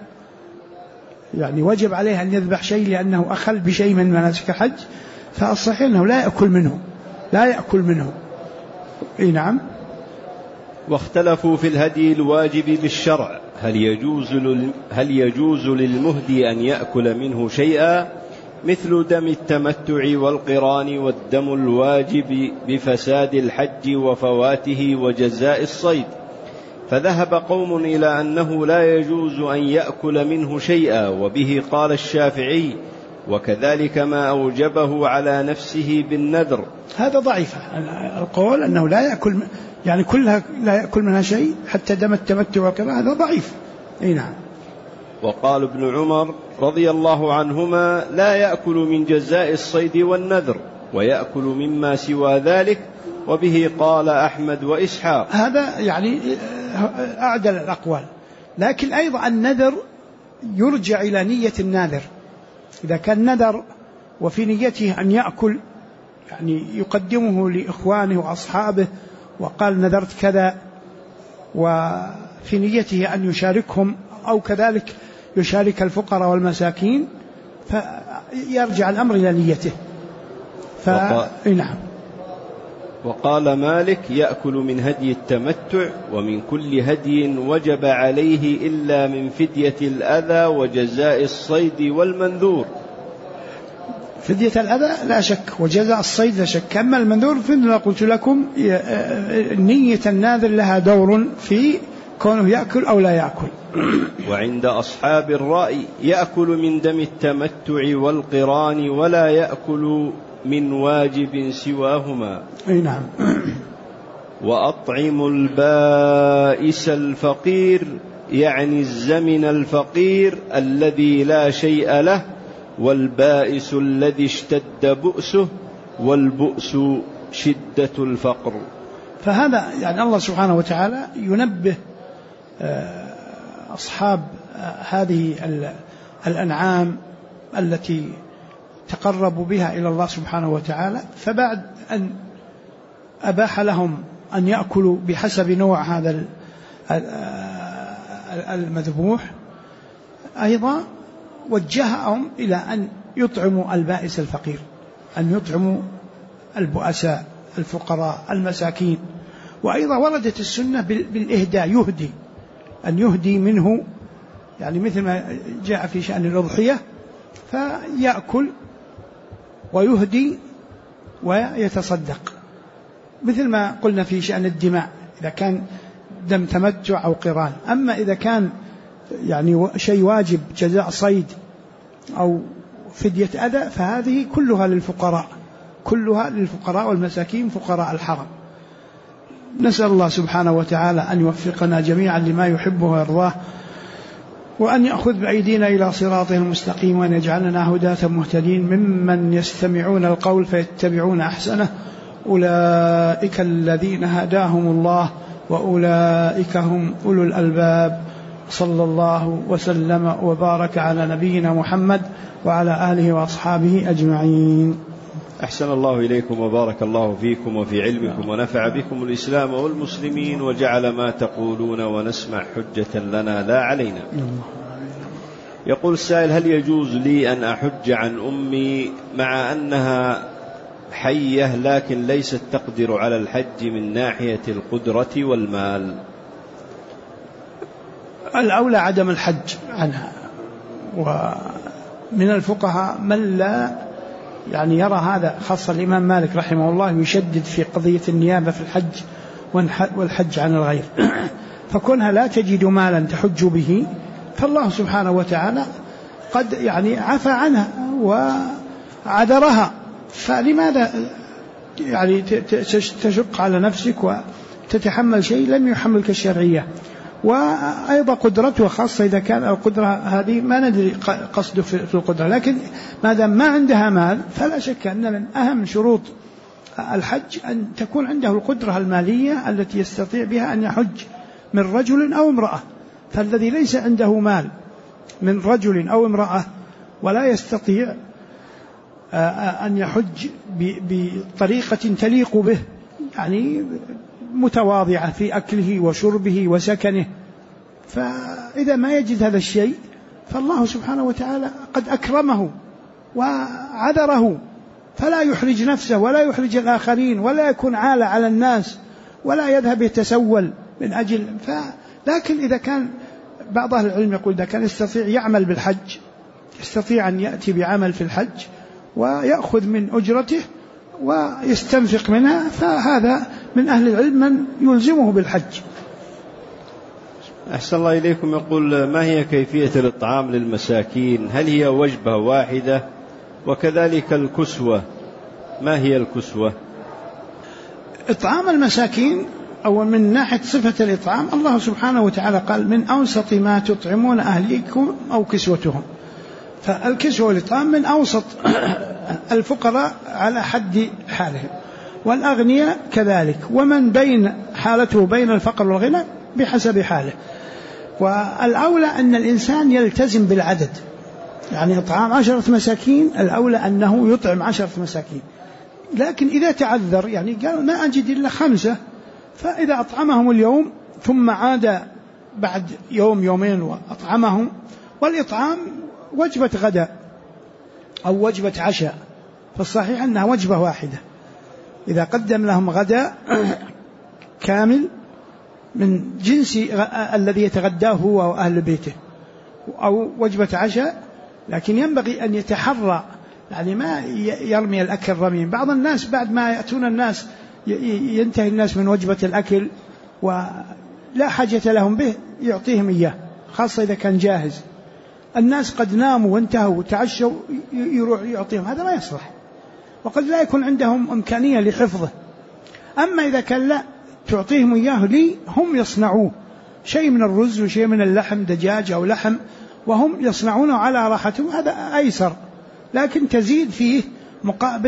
يعني وجب عليه أن يذبح شيء لأنه أخل بشيء من مناسك الحج، فالصحيح أنه لا يأكل منه. نعم. واختلفوا في الهدي الواجب بالشرع، هل يجوز للمهدي أن يأكل منه شيئا، مثل دم التمتع والقران والدم الواجب بفساد الحج وفواته وجزاء الصيد. فذهب قوم إلى أنه لا يجوز أن يأكل منه شيئا، وبه قال الشافعي، وكذلك ما أوجبه على نفسه بالنذر. هذا ضعيف القول أنه لا يأكل، يعني كلها لا يأكل منها شيء حتى دم التمتع والقران، هذا ضعيف. نعم. وقال ابن عمر رضي الله عنهما: لا يأكل من جزاء الصيد والنذر، ويأكل مما سوى ذلك، وبه قال أحمد وإسحاق. هذا يعني أعدل الأقوال. لكن أيضا النذر يرجع إلى نية الناذر، إذا كان نذر وفي نيته أن يأكل، يعني يقدمه لإخوانه وأصحابه وقال نذرت كذا، وفي نيته أن يشاركهم أو كذلك يشارك الفقراء والمساكين، فيرجع الأمر إلى نيته. نعم. وقال مالك: يأكل من هدي التمتع ومن كل هدي وجب عليه إلا من فدية الأذى وجزاء الصيد والمنذور. فدية الأذى لا شك، وجزاء الصيد لا شك. أما المنذور فإن قلت لكم نية الناذر لها دور في كونه يأكل أو لا يأكل. وعند أصحاب الرأي يأكل من دم التمتع والقران ولا يأكل من واجب سواهما. نعم. وأطعم البائس الفقير، يعني الزمن الفقير الذي لا شيء له، والبائس الذي اشتد بؤسه، والبؤس شدة الفقر. فهذا يعني الله سبحانه وتعالى ينبه أصحاب هذه الأنعام التي تقربوا بها إلى الله سبحانه وتعالى، فبعد أن أباح لهم أن يأكلوا بحسب نوع هذا المذبوح، أيضا وجههم إلى أن يطعموا البائس الفقير، أن يطعموا البؤساء الفقراء المساكين. وأيضا وردت السنة بالإهداء، يهدي، أن يهدي منه، يعني مثل ما جاء في شأن الأضحية، فيأكل ويهدي ويتصدق، مثل ما قلنا في شأن الدماء إذا كان دم تمتع أو قران. أما إذا كان يعني شيء واجب جزاء صيد أو فدية أذى فهذه كلها للفقراء، كلها للفقراء والمساكين فقراء الحرم. نسأل الله سبحانه وتعالى أن يوفقنا جميعا لما يحبه ويرضاه، وأن يأخذ بأيدينا إلى صراطه المستقيم، وأن يجعلنا هداة مهتدين ممن يستمعون القول فيتبعون أحسنه، أولئك الذين هداهم الله وأولئك هم أولو الألباب. صلى الله وسلم وبارك على نبينا محمد وعلى آله وأصحابه أجمعين. أحسن الله إليكم وبارك الله فيكم وفي علمكم ونفع بكم الإسلام والمسلمين، وجعل ما تقولون ونسمع حجة لنا لا علينا. يقول السائل: هل يجوز لي أن أحج عن أمي مع أنها حية لكن ليست تقدر على الحج من ناحية القدرة والمال؟ الأولى عدم الحج عنها، ومن الفقهاء من لا يعني يرى هذا، خاصة الإمام مالك رحمه الله يشدد في قضية النيابة في الحج والحج عن الغير. فكونها لا تجد مالا تحج به، فالله سبحانه وتعالى قد يعني عفى عنها وعذرها، فلماذا يعني تشق على نفسك وتتحمل شيء لم يحملك الشرعية؟ وأيضا قدرته، خاصة إذا كان القدرة هذه ما ندري قصده في القدرة، لكن ما دام ما عندها مال فلا شك أن من أهم شروط الحج أن تكون عنده القدرة المالية التي يستطيع بها أن يحج من رجل أو امرأة. فالذي ليس عنده مال من رجل أو امرأة ولا يستطيع أن يحج بطريقة تليق به، يعني متواضعة في أكله وشربه وسكنه، فإذا ما يجد هذا الشيء فالله سبحانه وتعالى قد أكرمه وعذره، فلا يحرج نفسه ولا يحرج الآخرين ولا يكون عالة على الناس ولا يذهب يتسول من أجل. لكن إذا كان بعض أهل العلم يقول إذا كان يستطيع يعمل بالحج، يستطيع أن يأتي بعمل في الحج ويأخذ من أجرته ويستنفق منها، فهذا من أهل العلم من يلزمه بالحج. أحسن الله إليكم. يقول: ما هي كيفية الإطعام للمساكين؟ هل هي وجبة واحدة؟ وكذلك الكسوة، ما هي الكسوة؟ إطعام المساكين أو من ناحية صفة الإطعام، الله سبحانه وتعالى قال: من أوسط ما تطعمون أهليكم أو كسوتهم. فالكسوة والإطعام من أوسط الفقراء على حد حالهم، والأغنياء كذلك، ومن بين حالته بين الفقر والغنى بحسب حاله. والأولى أن الإنسان يلتزم بالعدد، يعني إطعام 10 مساكين الأولى أنه يطعم 10 مساكين. لكن إذا تعذر، يعني قال ما أجد إلا 5، فإذا أطعمهم اليوم ثم عاد بعد يوم يومين وأطعمهم، والإطعام وجبة غداء أو وجبة عشاء، فالصحيح أنها وجبة واحدة. إذا قدم لهم غداء كامل من جنس الذي يتغداه هو وأهل بيته، أو وجبة عشاء، لكن ينبغي أن يتحرى، يعني ما يرمي الأكل رمي. بعض الناس بعد ما يأتون الناس ينتهي الناس من وجبة الأكل ولا حاجة لهم به يعطيهم إياه، خاصة إذا كان جاهز. الناس قد ناموا وانتهوا وتعشوا يروح يعطيهم، هذا ما يصلح، وقد لا يكون عندهم إمكانية لحفظه. أما إذا كان لا تعطيهم إياه لي هم يصنعوه، شيء من الرز وشيء من اللحم، دجاج أو لحم، وهم يصنعونه على راحتهم، هذا أيسر، لكن تزيد فيه مقابل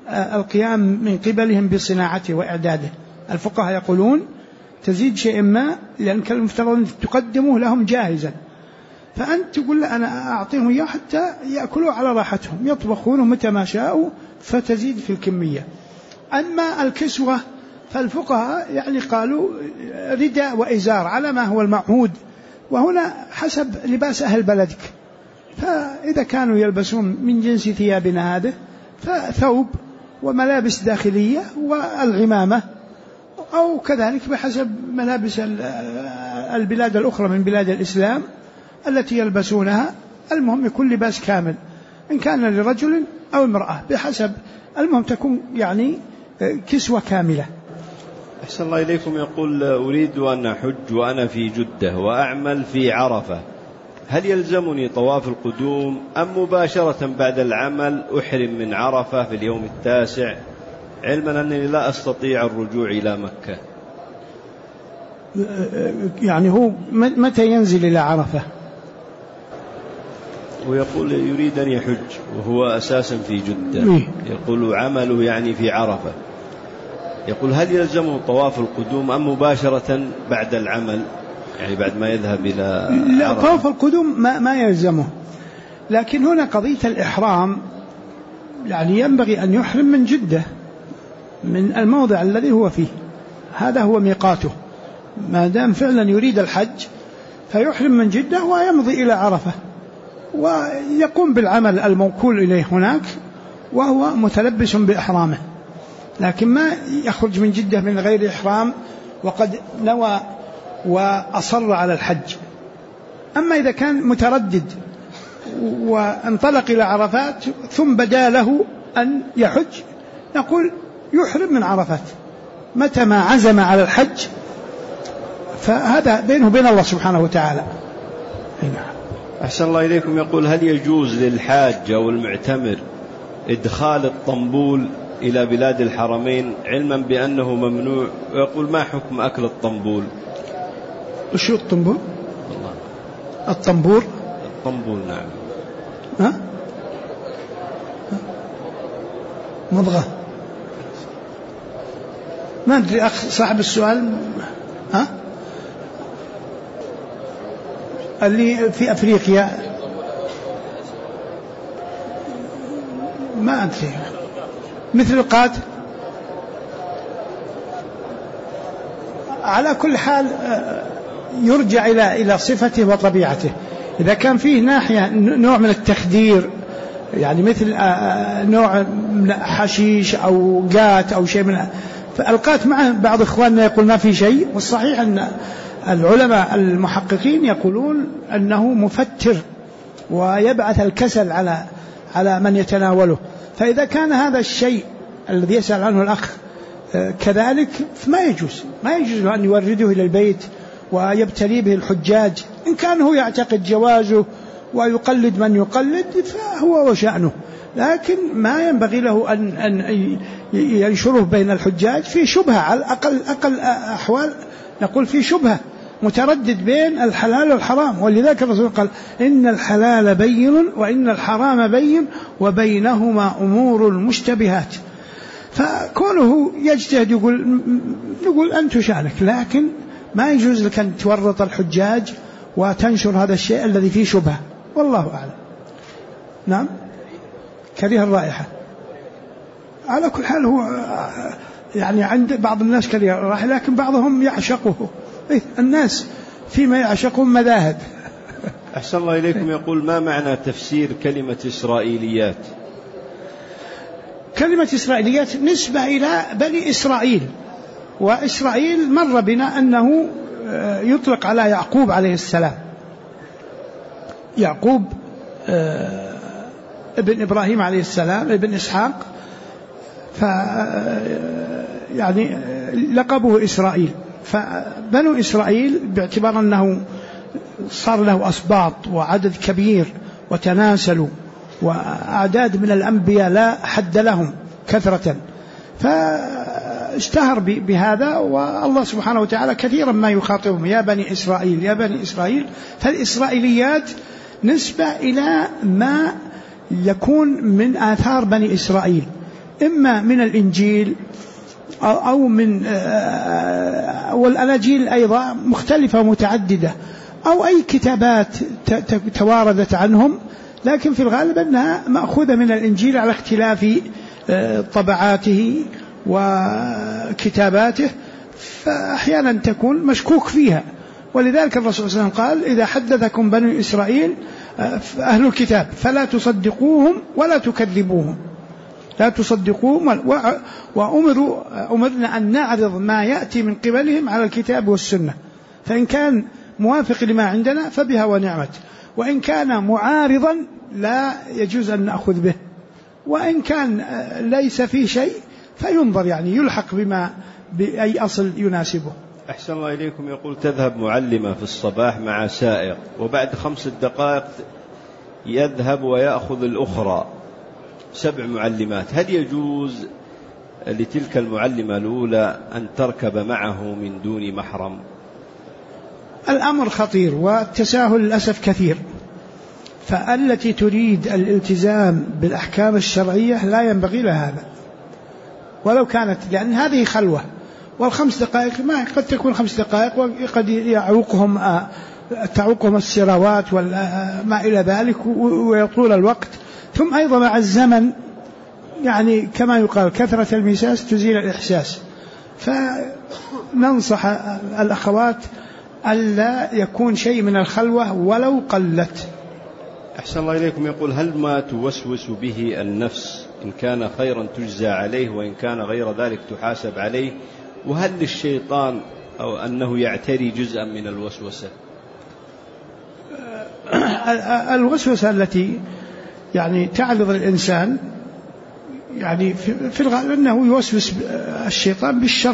القيام من قبلهم بصناعته وإعداده. الفقهاء يقولون تزيد شيء ما لأن كان المفترض أن تقدمه لهم جاهزا، فأنت تقول لا أنا أعطيهم إياه حتى يأكلوا على راحتهم، يطبخونه متى ما شاءوا فتزيد في الكمية. أما الكسوة فالفقهاء يعني قالوا رداء وإزار على ما هو المعهود، وهنا حسب لباس أهل بلدك، فإذا كانوا يلبسون من جنس ثيابنا هذا فثوب وملابس داخلية والعمامة، أو كذلك بحسب ملابس البلاد الأخرى من بلاد الإسلام التي يلبسونها. المهم يكون لباس كامل إن كان لرجل أو امرأة بحسب، المهم تكون يعني كسوة كاملة. أحسن الله إليكم. يقول أريد أن أحج وأنا في جدة وأعمل في عرفة، هل يلزمني طواف القدوم أم مباشرة بعد العمل أحرم من عرفة في اليوم 9، علما أنني لا أستطيع الرجوع إلى مكة؟ يعني هو متى ينزل إلى عرفة؟ ويقول يريد أن يحج وهو أساسا في جدة، يقول عمله يعني في عرفة، يقول هل يلزمه طواف القدوم أم مباشرة بعد العمل، يعني بعد ما يذهب إلى لا عرفة؟ طواف القدوم ما يلزمه، لكن هنا قضية الإحرام يعني ينبغي أن يحرم من جدة، من الموضع الذي هو فيه، هذا هو ميقاته، ما دام فعلا يريد الحج فيحرم من جدة ويمضي إلى عرفة ويقوم بالعمل الموكول إليه هناك وهو متلبس بإحرامه، لكن ما يخرج من جدة من غير إحرام وقد نوى وأصر على الحج. أما إذا كان متردد وانطلق إلى عرفات ثم بدا له أن يحج، نقول يحرم من عرفات متى ما عزم على الحج، فهذا بينه وبين الله سبحانه وتعالى. أحسن الله إليكم. يقول هل يجوز للحاج أو المعتمر إدخال الطنبول إلى بلاد الحرمين علما بأنه ممنوع؟ ويقول ما حكم أكل الطنبول؟ وشو الطنبول؟ الطنبور؟ الطنبول نعم. ها؟ مضغة؟ ما أدري أخ صاحب السؤال. ها؟ اللي في أفريقيا ما أدري، مثل القات. على كل حال يرجع إلى صفته وطبيعته. إذا كان فيه نوع من التخدير، يعني مثل نوع من حشيش أو قات أو شيء من، فالقات معه بعض إخواننا يقول ما في شيء، والصحيح أن العلماء المحققين يقولون أنه مفتر ويبعث الكسل على من يتناوله. فإذا كان هذا الشيء الذي يسأل عنه الأخ كذلك فما يجوز له أن يورده إلى البيت ويبتلي به الحجاج. إن كان هو يعتقد جوازه ويقلد من يقلد فهو وشأنه، لكن ما ينبغي له أن ينشره بين الحجاج في شبهة، على أقل أحوال نقول في شبهة، متردد بين الحلال والحرام. ولذلك الرسول قال إن الحلال بين وإن الحرام بين وبينهما أمور مشتبهات. فكونه يجتهد نقول أنت شأنك، لكن ما يجوز لك أن تورط الحجاج وتنشر هذا الشيء الذي فيه شبهة، والله أعلم. نعم، كريه الرائحة. على كل حال هو يعني عند بعض الناس كريه الرائحة، لكن بعضهم يعشقه. الناس فيما يعشقون مذاهب. أحسن الله إليكم. يقول ما معنى تفسير كلمة إسرائيليات؟ كلمة إسرائيليات نسبة إلى بني إسرائيل، وإسرائيل مر بنا أنه يطلق على يعقوب عليه السلام، يعقوب ابن إبراهيم عليه السلام ابن إسحاق، يعني لقبه إسرائيل. فبنو إسرائيل باعتبار أنه صار له أسباط وعدد كبير وتناسلوا وأعداد من الأنبياء لا حد لهم كثرة، فاشتهر بهذا. والله سبحانه وتعالى كثيرا ما يخاطبهم يا بني إسرائيل يا بني إسرائيل. فالإسرائيليات نسبة إلى ما يكون من آثار بني إسرائيل إما من الإنجيل أو من والأناجيل أيضا مختلفة ومتعددة، أو أي كتابات تواردت عنهم، لكن في الغالب أنها مأخوذة من الإنجيل على اختلاف طبعاته وكتاباته، فأحيانا تكون مشكوك فيها. ولذلك الرسول صلى الله عليه وسلم قال: إذا حدثكم بني إسرائيل أهل الكتاب فلا تصدقوهم ولا تكذبوهم، لا تصدقوهم. وأمرنا أن نعرض ما يأتي من قبلهم على الكتاب والسنة، فإن كان موافق لما عندنا فبها ونعمت، وإن كان معارضا لا يجوز أن نأخذ به، وإن كان ليس فيه شيء فينظر، يعني يلحق بأي أصل يناسبه. أحسن الله إليكم. يقول: تذهب معلمة في الصباح مع سائق، وبعد 5 دقائق يذهب ويأخذ الأخرى، 7 معلمات، هل يجوز لتلك المعلمة الأولى أن تركب معه من دون محرم؟ الأمر خطير، والتساهل للأسف كثير، فالتي تريد الالتزام بالأحكام الشرعية لا ينبغي لها هذا، ولو كانت، لأن هذه خلوة، وال5 دقائق ما قد تكون 5 دقائق، وقد تعوقهم السراوات وما إلى ذلك ويطول الوقت. ثم أيضا مع الزمن، يعني كما يقال: كثرة المساس تزيل الإحساس. فننصح الأخوات ألا يكون شيء من الخلوة ولو قلت. أحسن الله إليكم. يقول: هل ما توسوس به النفس إن كان خيرا تجزى عليه، وإن كان غير ذلك تحاسب عليه؟ وهل للشيطان أو أنه يعتري جزءا من الوسوسة؟ الوسوسة التي يعني تعرض الإنسان، يعني في الغالب أنه يوسوس الشيطان بالشر،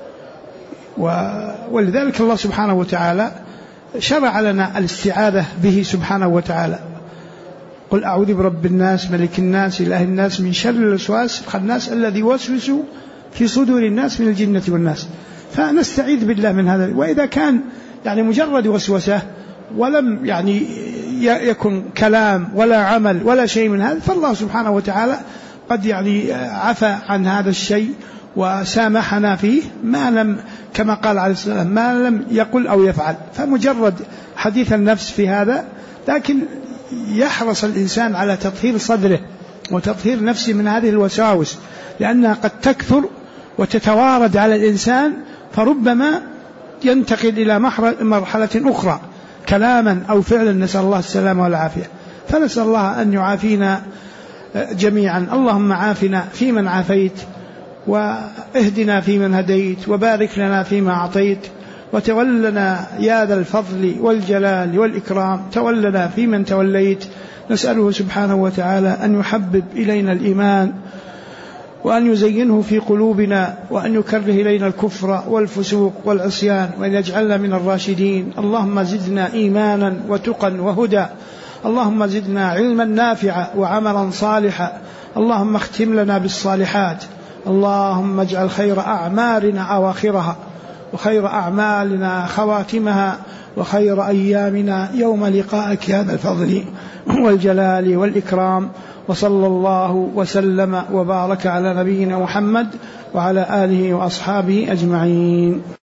ولذلك الله سبحانه وتعالى شرع لنا الاستعاذة به سبحانه وتعالى: قل أعوذ برب الناس ملك الناس إله الناس من شر الوسواس الخناس الذي يوسوس في صدور الناس من الجنة والناس. فنستعيذ بالله من هذا. وإذا كان يعني مجرد وسوسة ولم يعني يكن كلام ولا عمل ولا شيء من هذا، فالله سبحانه وتعالى قد يعني عفى عن هذا الشيء وسامحنا فيه، ما لم، كما قال عليه السلام: ما لم يقل أو يفعل. فمجرد حديث النفس في هذا، لكن يحرص الإنسان على تطهير صدره وتطهير نفسه من هذه الوساوس، لأنها قد تكثر وتتوارد على الإنسان، فربما ينتقل إلى مرحلة أخرى كلاما أو فعلا، نسأل الله السلامة والعافية. فنسأل الله أن يعافينا جميعا. اللهم عافنا فيمن عافيت، واهدنا فيمن هديت، وبارك لنا فيما أعطيت، وتولنا يا ذا الفضل والجلال والإكرام، تولنا فيمن توليت. نسأله سبحانه وتعالى أن يحبب إلينا الإيمان، وأن يزينه في قلوبنا، وأن يكره إلينا الكفر والفسوق والعصيان، وأن يجعلنا من الراشدين. اللهم زدنا إيمانا وتقا وهدى، اللهم زدنا علما نافعا وعملا صالحا، اللهم اختم لنا بالصالحات، اللهم اجعل خير أعمالنا أواخرها، وخير أعمالنا خواتمها، وخير أيامنا يوم لقائك يا ذا الفضل والجلال والإكرام. وصلى الله وسلم وبارك على نبينا محمد وعلى آله وأصحابه أجمعين.